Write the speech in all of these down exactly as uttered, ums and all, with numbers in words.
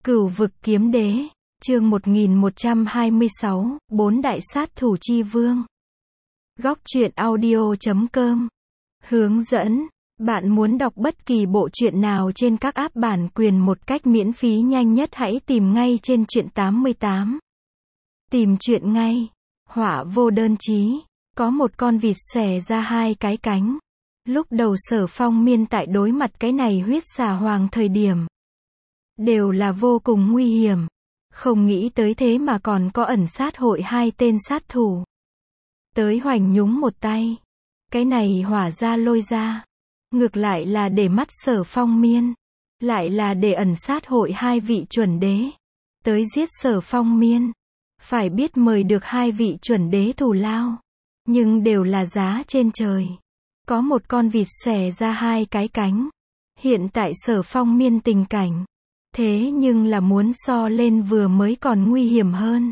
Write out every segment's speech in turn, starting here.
Cửu vực kiếm đế, chương một nghìn một trăm hai mươi sáu, bốn đại sát thủ chi vương. Góc truyện audio chấm com. Hướng dẫn, bạn muốn đọc bất kỳ bộ truyện nào trên các app bản quyền một cách miễn phí nhanh nhất hãy tìm ngay trên truyện tám mươi tám. Tìm truyện ngay. Họa vô đơn chí, có một con vịt xòe ra hai cái cánh. Lúc đầu Sở Phong Miên tại đối mặt cái này huyết xà hoàng thời điểm đều là vô cùng nguy hiểm. Không nghĩ tới thế mà còn có ẩn sát hội hai tên sát thủ. Tới hoành nhúng một tay. Cái này hỏa ra lôi ra. Ngược lại là để mắt Sở Phong Miên. Lại là để ẩn sát hội hai vị chuẩn đế. Tới giết Sở Phong Miên. Phải biết mời được hai vị chuẩn đế thù lao. Nhưng đều là giá trên trời. Có một con vịt xòe ra hai cái cánh. Hiện tại Sở Phong Miên tình cảnh. Thế nhưng là muốn so lên vừa mới còn nguy hiểm hơn.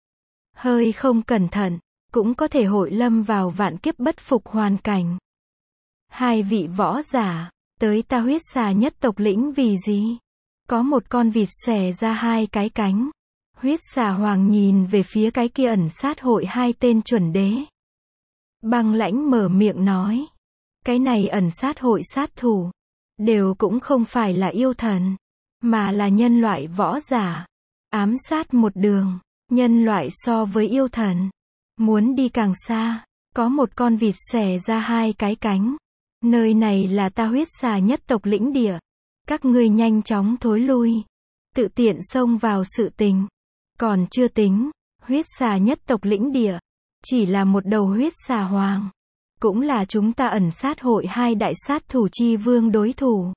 Hơi không cẩn thận, cũng có thể hội lâm vào vạn kiếp bất phục hoàn cảnh. Hai vị võ giả, tới ta huyết xà nhất tộc lĩnh vì gì? Có một con vịt xòe ra hai cái cánh. Huyết xà hoàng nhìn về phía cái kia ẩn sát hội hai tên chuẩn đế. Băng lãnh mở miệng nói. Cái này ẩn sát hội sát thủ. Đều cũng không phải là yêu thần. Mà là nhân loại võ giả. Ám sát một đường. Nhân loại so với yêu thần. Muốn đi càng xa. Có một con vịt xòe ra hai cái cánh. Nơi này là ta huyết xà nhất tộc lĩnh địa. Các ngươi nhanh chóng thối lui. Tự tiện xông vào sự tình. Còn chưa tính. Huyết xà nhất tộc lĩnh địa. Chỉ là một đầu huyết xà hoàng. Cũng là chúng ta ẩn sát hội hai đại sát thủ chi vương đối thủ.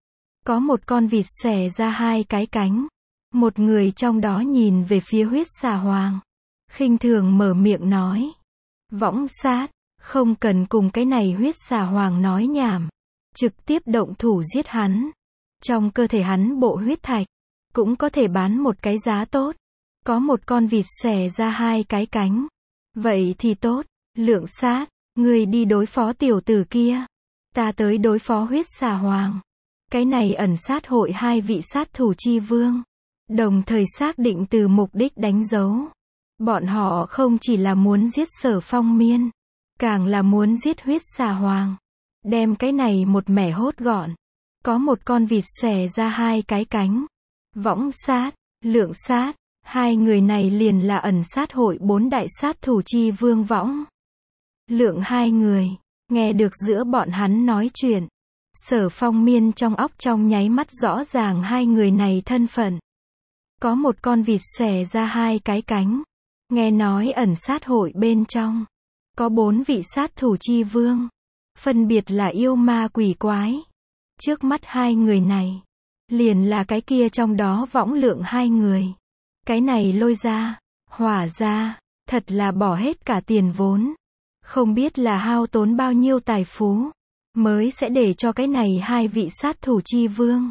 Có một con vịt xòe ra hai cái cánh. Một người trong đó nhìn về phía huyết xà hoàng. Khinh thường mở miệng nói. Võng sát, không cần cùng cái này huyết xà hoàng nói nhảm. Trực tiếp động thủ giết hắn. Trong cơ thể hắn bộ huyết thạch. Cũng có thể bán một cái giá tốt. Có một con vịt xòe ra hai cái cánh. Vậy thì tốt, lượng sát. Người đi đối phó tiểu tử kia. Ta tới đối phó huyết xà hoàng. Cái này ẩn sát hội hai vị sát thủ chi vương. Đồng thời xác định từ mục đích đánh dấu. Bọn họ không chỉ là muốn giết Sở Phong Miên. Càng là muốn giết huyết xà hoàng. Đem cái này một mẻ hốt gọn. Có một con vịt xòe ra hai cái cánh. Võng sát, lượng sát. Hai người này liền là ẩn sát hội bốn đại sát thủ chi vương võng. Lượng hai người. Nghe được giữa bọn hắn nói chuyện. Sở Phong Miên trong óc trong nháy mắt rõ ràng hai người này thân phận. Có một con vịt xòe ra hai cái cánh. Nghe nói ẩn sát hội bên trong. Có bốn vị sát thủ chi vương. Phân biệt là yêu ma quỷ quái. Trước mắt hai người này. Liền là cái kia trong đó võng lượng hai người. Cái này lôi ra. Hỏa ra. Thật là bỏ hết cả tiền vốn. Không biết là hao tốn bao nhiêu tài phú. Mới sẽ để cho cái này hai vị sát thủ chi vương.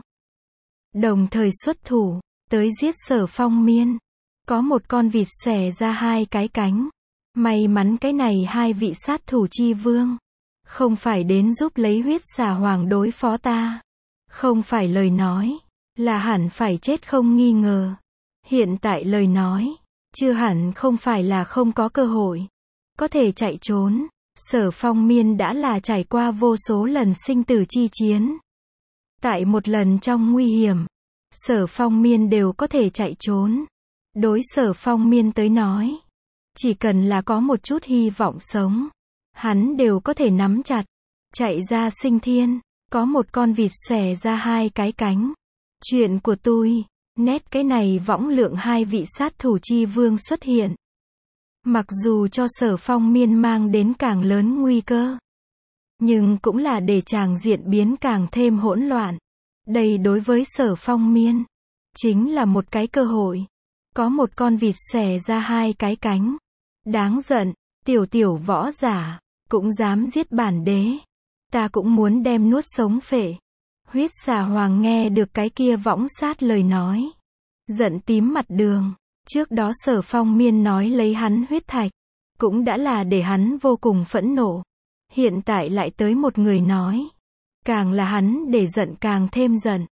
Đồng thời xuất thủ. Tới giết Sở Phong Miên. Có một con vịt xòe ra hai cái cánh. May mắn cái này hai vị sát thủ chi vương. Không phải đến giúp lấy huyết xà hoàng đối phó ta. Không phải lời nói. Là hẳn phải chết không nghi ngờ. Hiện tại lời nói. Chưa hẳn không phải là không có cơ hội. Có thể chạy trốn. Sở Phong Miên đã là trải qua vô số lần sinh tử chi chiến. Tại một lần trong nguy hiểm. Sở Phong Miên đều có thể chạy trốn. Đối Sở Phong Miên tới nói. Chỉ cần là có một chút hy vọng sống. Hắn đều có thể nắm chặt. Chạy ra sinh thiên. Có một con vịt xòe ra hai cái cánh. Chuyện của tôi. Nét cái này võng lượng hai vị sát thủ chi vương xuất hiện. Mặc dù cho Sở Phong Miên mang đến càng lớn nguy cơ. Nhưng cũng là để tràng diện biến càng thêm hỗn loạn. Đây đối với Sở Phong Miên. Chính là một cái cơ hội. Có một con vịt xòe ra hai cái cánh. Đáng giận, tiểu tiểu võ giả. Cũng dám giết bản đế. Ta cũng muốn đem nuốt sống phệ. Huyết xà hoàng nghe được cái kia võng sát lời nói. Giận tím mặt đường. Trước đó Sở Phong Miên nói lấy hắn huyết thạch. Cũng đã là để hắn vô cùng phẫn nộ. Hiện tại lại tới một người nói. Càng là hắn để giận càng thêm giận.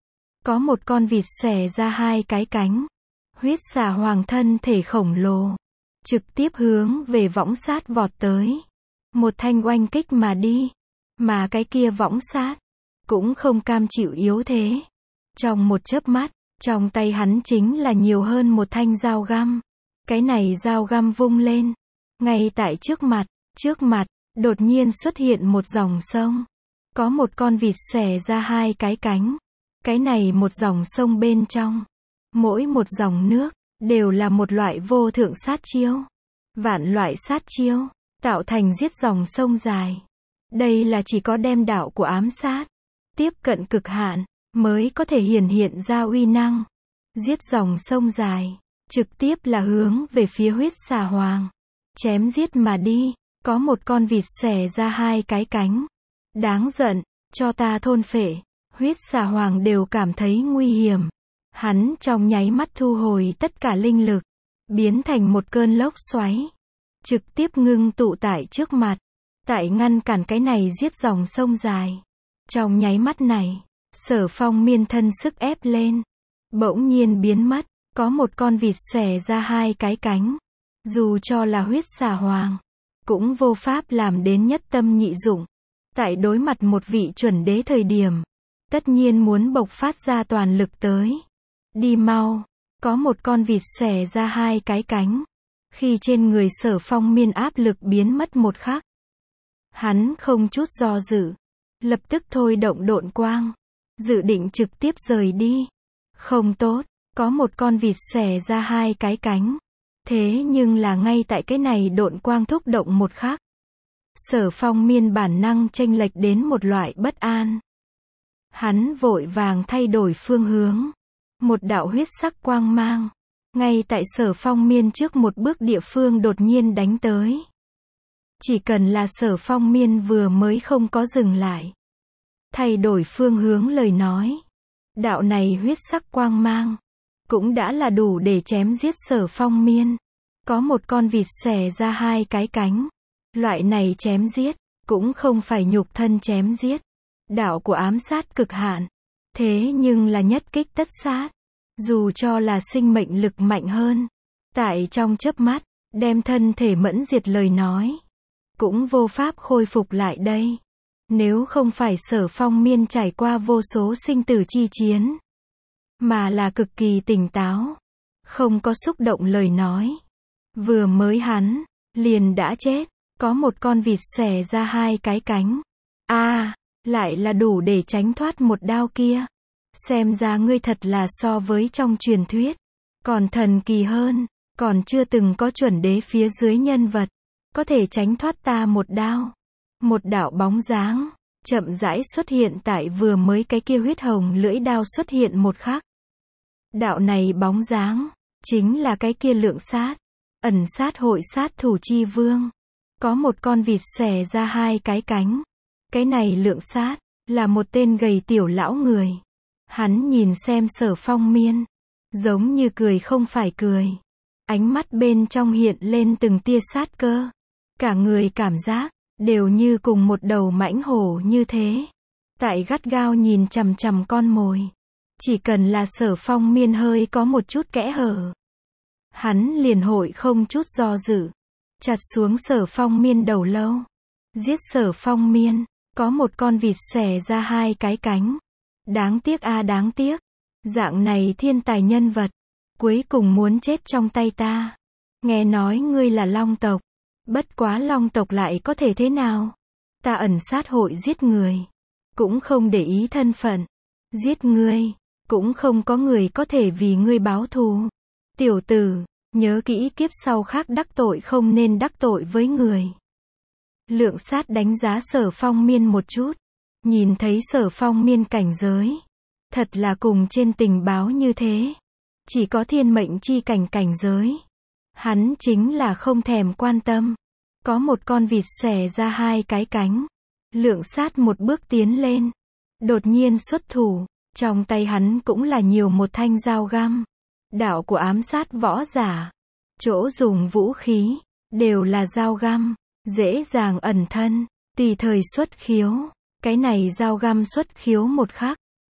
có một con vịt xòe ra hai cái cánh. Huyết xà hoàng thân thể khổng lồ, trực tiếp hướng về võng sát vọt tới. Một thanh oanh kích mà đi. Mà cái kia võng sát, cũng không cam chịu yếu thế. Trong một chớp mắt, trong tay hắn chính là nhiều hơn một thanh dao găm. Cái này dao găm vung lên. Ngay tại trước mặt, trước mặt, đột nhiên xuất hiện một dòng sông. Có một con vịt xòe ra hai cái cánh. Cái này một dòng sông bên trong. Mỗi một dòng nước, đều là một loại vô thượng sát chiêu. Vạn loại sát chiêu, tạo thành giết dòng sông dài. Đây là chỉ có đem đạo của ám sát, tiếp cận cực hạn, mới có thể hiển hiện ra uy năng. Giết dòng sông dài, trực tiếp là hướng về phía huyết xà hoàng. Chém giết mà đi, có một con vịt xòe ra hai cái cánh. Đáng giận, cho ta thôn phệ. Huyết xà hoàng đều cảm thấy nguy hiểm. Hắn trong nháy mắt thu hồi tất cả linh lực, biến thành một cơn lốc xoáy. Trực tiếp ngưng tụ tại trước mặt. Tại ngăn cản cái này giết dòng sông dài. Trong nháy mắt này, Sở Phong miên thân sức ép lên. Bỗng nhiên biến mất, có một con vịt xòe ra hai cái cánh. Dù cho là huyết xà hoàng, cũng vô pháp làm đến nhất tâm nhị dụng. Tại đối mặt một vị chuẩn đế thời điểm, tất nhiên muốn bộc phát ra toàn lực tới. Đi mau, có một con vịt xòe ra hai cái cánh. Khi trên người Sở Phong miên áp lực biến mất một khắc, hắn không chút do dự, lập tức thôi động độn quang, dự định trực tiếp rời đi. Không tốt, có một con vịt xòe ra hai cái cánh. Thế nhưng là ngay tại cái này độn quang thúc động một khắc, Sở Phong miên bản năng chênh lệch đến một loại bất an. Hắn vội vàng thay đổi phương hướng. Một đạo huyết sắc quang mang, ngay tại Sở Phong miên trước một bước địa phương đột nhiên đánh tới. Chỉ cần là Sở Phong miên vừa mới không có dừng lại, thay đổi phương hướng lời nói, đạo này huyết sắc quang mang, cũng đã là đủ để chém giết Sở Phong miên. Có một con vịt xòe ra hai cái cánh. Loại này chém giết, cũng không phải nhục thân chém giết. Đạo của ám sát cực hạn. Thế nhưng là nhất kích tất sát. Dù cho là sinh mệnh lực mạnh hơn, tại trong chớp mắt, đem thân thể mẫn diệt lời nói, cũng vô pháp khôi phục lại đây. Nếu không phải Sở Phong miên trải qua vô số sinh tử chi chiến, mà là cực kỳ tỉnh táo, không có xúc động lời nói, vừa mới hắn liền đã chết. Có một con vịt xòe ra hai cái cánh. A, à, lại là đủ để tránh thoát một đao kia. Xem ra ngươi thật là so với trong truyền thuyết, còn thần kỳ hơn, còn chưa từng có chuẩn đế phía dưới nhân vật, có thể tránh thoát ta một đao. Một đạo bóng dáng, chậm rãi xuất hiện tại vừa mới cái kia huyết hồng lưỡi đao xuất hiện một khắc. Đạo này bóng dáng, chính là cái kia lượng sát, ẩn sát hội sát thủ chi vương. Có một con vịt xòe ra hai cái cánh. Cái này lượng sát, là một tên gầy tiểu lão người. Hắn nhìn xem Sở Phong miên, giống như cười không phải cười. Ánh mắt bên trong hiện lên từng tia sát cơ. Cả người cảm giác, đều như cùng một đầu mãnh hổ như thế. Tại gắt gao nhìn chằm chằm con mồi. Chỉ cần là Sở Phong miên hơi có một chút kẽ hở, hắn liền hội không chút do dự, chặt xuống Sở Phong miên đầu lâu. Giết Sở Phong miên, có một con vịt xòe ra hai cái cánh. Đáng tiếc a à, đáng tiếc. Dạng này thiên tài nhân vật, cuối cùng muốn chết trong tay ta. Nghe nói ngươi là Long tộc. Bất quá Long tộc lại có thể thế nào? Ta ẩn sát hội giết người, cũng không để ý thân phận. Giết ngươi, cũng không có người có thể vì ngươi báo thù. Tiểu tử, nhớ kỹ kiếp sau khác đắc tội không nên đắc tội với người. Lượng sát đánh giá Sở Phong miên một chút. Nhìn thấy Sở Phong miên cảnh giới, thật là cùng trên tình báo như thế. Chỉ có thiên mệnh chi cảnh cảnh giới. Hắn chính là không thèm quan tâm. Có một con vịt xòe ra hai cái cánh. Lượng sát một bước tiến lên, đột nhiên xuất thủ. Trong tay hắn cũng là nhiều một thanh dao găm. Đạo của ám sát võ giả, chỗ dùng vũ khí, đều là dao găm. Dễ dàng ẩn thân, tùy thời xuất khiếu. Cái này dao găm xuất khiếu một khắc,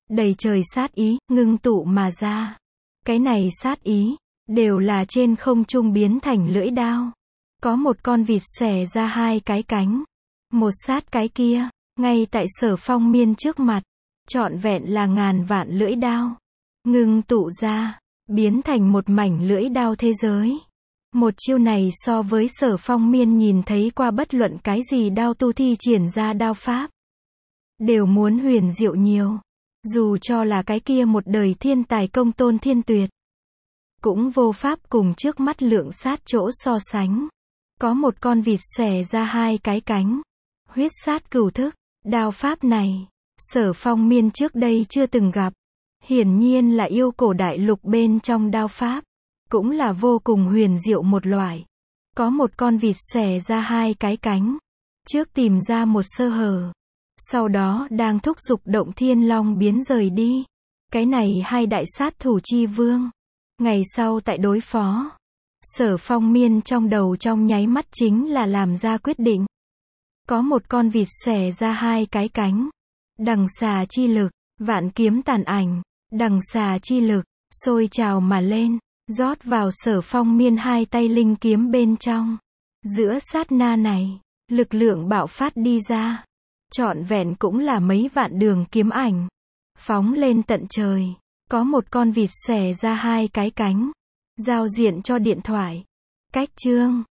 đầy trời sát ý, ngưng tụ mà ra. Cái này sát ý, đều là trên không trung biến thành lưỡi đao. Có một con vịt xòe ra hai cái cánh. Một sát cái kia, ngay tại Sở Phong Miên trước mặt. Trọn vẹn là ngàn vạn lưỡi đao. Ngưng tụ ra, biến thành một mảnh lưỡi đao thế giới. Một chiêu này so với Sở Phong Miên nhìn thấy qua bất luận cái gì đao tu thi triển ra đao pháp. Đều muốn huyền diệu nhiều. Dù cho là cái kia một đời thiên tài công Tôn Thiên Tuyệt. Cũng vô pháp cùng trước mắt lượng sát chỗ so sánh. Có một con vịt xòe ra hai cái cánh. Huyết sát cửu thức. Đao pháp này, Sở Phong Miên trước đây chưa từng gặp. Hiển nhiên là yêu cổ đại lục bên trong đao pháp. Cũng là vô cùng huyền diệu một loại. Có một con vịt xòe ra hai cái cánh. Trước tìm ra một sơ hở. Sau đó đang thúc giục động thiên long biến rời đi. Cái này hai đại sát thủ chi vương. Ngày sau tại đối phó. Sở Phong Miên trong đầu trong nháy mắt chính là làm ra quyết định. Có một con vịt xòe ra hai cái cánh. Đằng xà chi lực, vạn kiếm tàn ảnh. Đằng xà chi lực, sôi trào mà lên. Rót vào Sở Phong Miên hai tay linh kiếm bên trong. Giữa sát na này, lực lượng bạo phát đi ra. Trọn vẹn cũng là mấy vạn đường kiếm ảnh. Phóng lên tận trời. Có một con vịt xòe ra hai cái cánh. Giao diện cho điện thoại. Cách chương.